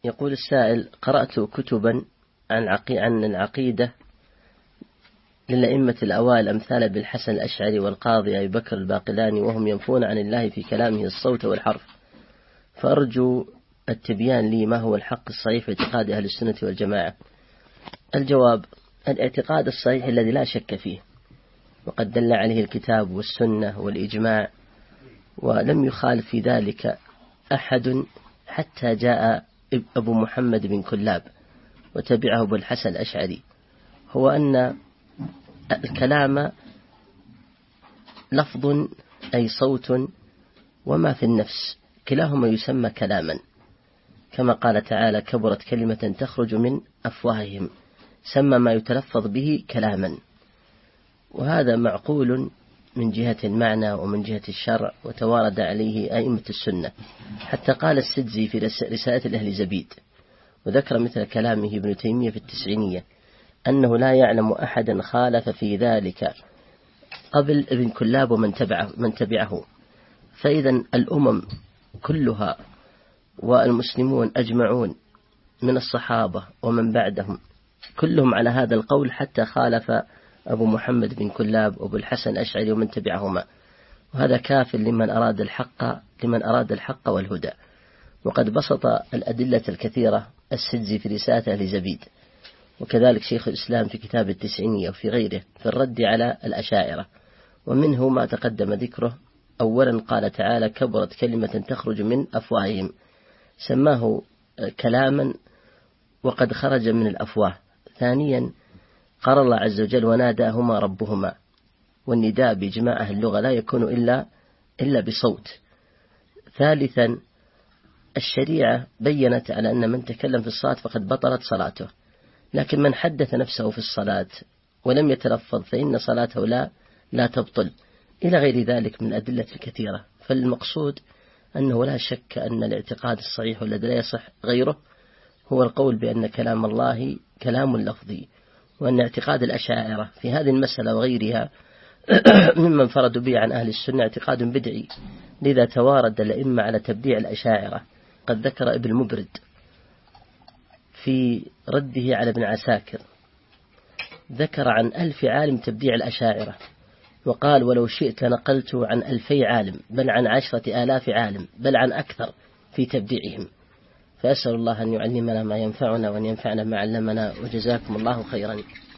يقول السائل: قرأت كتبا عن العقيدة للأئمة الأوائل أمثال ابن الحسن الأشعري والقاضي أبي بكر الباقلاني، وهم ينفون عن الله في كلامه الصوت والحرف، فأرجو التبيان لي ما هو الحق الصحيح في اعتقاد أهل السنة والجماعة. الجواب: الاعتقاد الصحيح الذي لا شك فيه، وقد دل عليه الكتاب والسنة والإجماع، ولم يخالف في ذلك أحد حتى جاء أبو محمد بن كلاب وتبعه أبو الحسن الأشعري، هو أن الكلام لفظ أي صوت وما في النفس، كلاهما يسمى كلاما، كما قال تعالى: كبرت كلمة تخرج من أفواههم، سمى ما يتلفظ به كلاما. وهذا معقول من جهة المعنى ومن جهة الشرع، وتوارد عليه أئمة السنة، حتى قال السدزي في رسالة الأهل زبيد، وذكر مثل كلامه ابن تيمية في التسعينية، أنه لا يعلم أحدا خالف في ذلك قبل ابن كلاب ومن تبعه. فإذا الأمم كلها والمسلمون أجمعون من الصحابة ومن بعدهم كلهم على هذا القول، حتى خالف أبو محمد بن كلاب وأبو الحسن الأشعري ومن تبعهما، وهذا كاف لمن أراد الحق والهدى. وقد بسط الأدلة الكثيرة السدزي في رسالة أهل زبيد، وكذلك شيخ الإسلام في كتاب التسعينية وفي غيره في الرد على الأشاعرة، ومنه ما تقدم ذكره. أولا قال تعالى: كبرت كلمة تخرج من أفواههم، سماه كلاما وقد خرج من الأفواه. ثانيا قال الله عز وجل: وناداهما ربهما، والنداء بإجماع أهل اللغة لا يكون إلا بصوت. ثالثا الشريعة بيّنت على أن من تكلم في الصلاة فقد بطلت صلاته، لكن من حدث نفسه في الصلاة ولم يتلفظ فإن صلاته لا تبطل، إلى غير ذلك من الأدلة الكثيرة. فالمقصود أنه لا شك أن الاعتقاد الصحيح الذي لا يصح غيره هو القول بأن كلام الله كلام لفظي، وأن اعتقاد الأشاعرة في هذه المسألة وغيرها ممن فرضوا به عن أهل السنة اعتقاد بدعي، لذا توارد الأئمة على تبديع الأشاعرة. قد ذكر ابن المبرد في رده على ابن عساكر، ذكر عن 1000 عالم تبديع الأشاعرة، وقال: ولو شئت نقلت عن 2000 عالم، بل عن 10,000 عالم، بل عن أكثر في تبديعهم. فأسأل الله أن يعلمنا ما ينفعنا وأن ينفعنا ما علمنا، وجزاكم الله خيرا.